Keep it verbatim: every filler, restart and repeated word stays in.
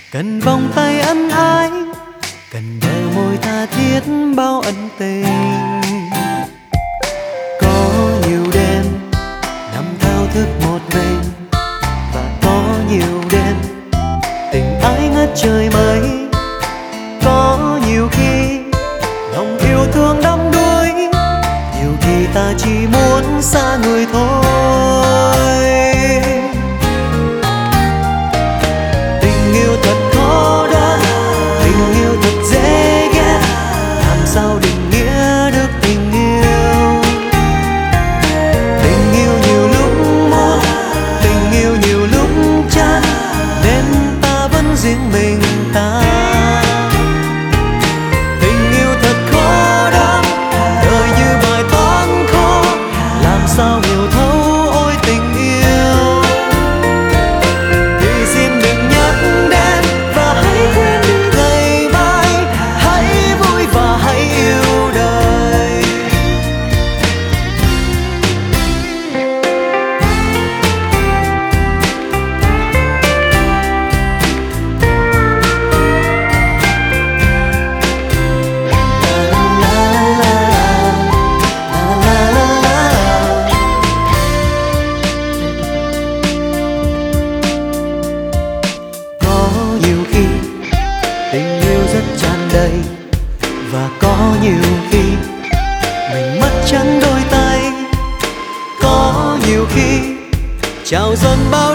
cần vòng tay ân ái, cần bờ môi tha thiết bao ân tình. Có nhiều đêm nằm thao thức một mình, và có nhiều đêm tình ái ngất trời mây. Có nhiều khi lòng yêu thương đắm đuối, nhiều khi ta chỉ muốn xa người thôi. Tình yêu thật khó đoán, tình yêu thật dễ ghét, làm sao định nghĩa được tình yêu. Tình yêu nhiều lúc muốn, tình yêu nhiều lúc chán, nên ta vẫn riêng mình ta. Tình yêu thật khó đoán, đời như bài toán khó, làm sao hiểu thấu ôi tình yêu. Thì xin đừng nhắc đến và hãy quên đi ngày mai, hãy vui và hãy yêu đời. Có nhiều khi tình yêu rất tràn đầy, và có nhiều khi mình mất trắng đôi tay. Có nhiều khi trào dâng bao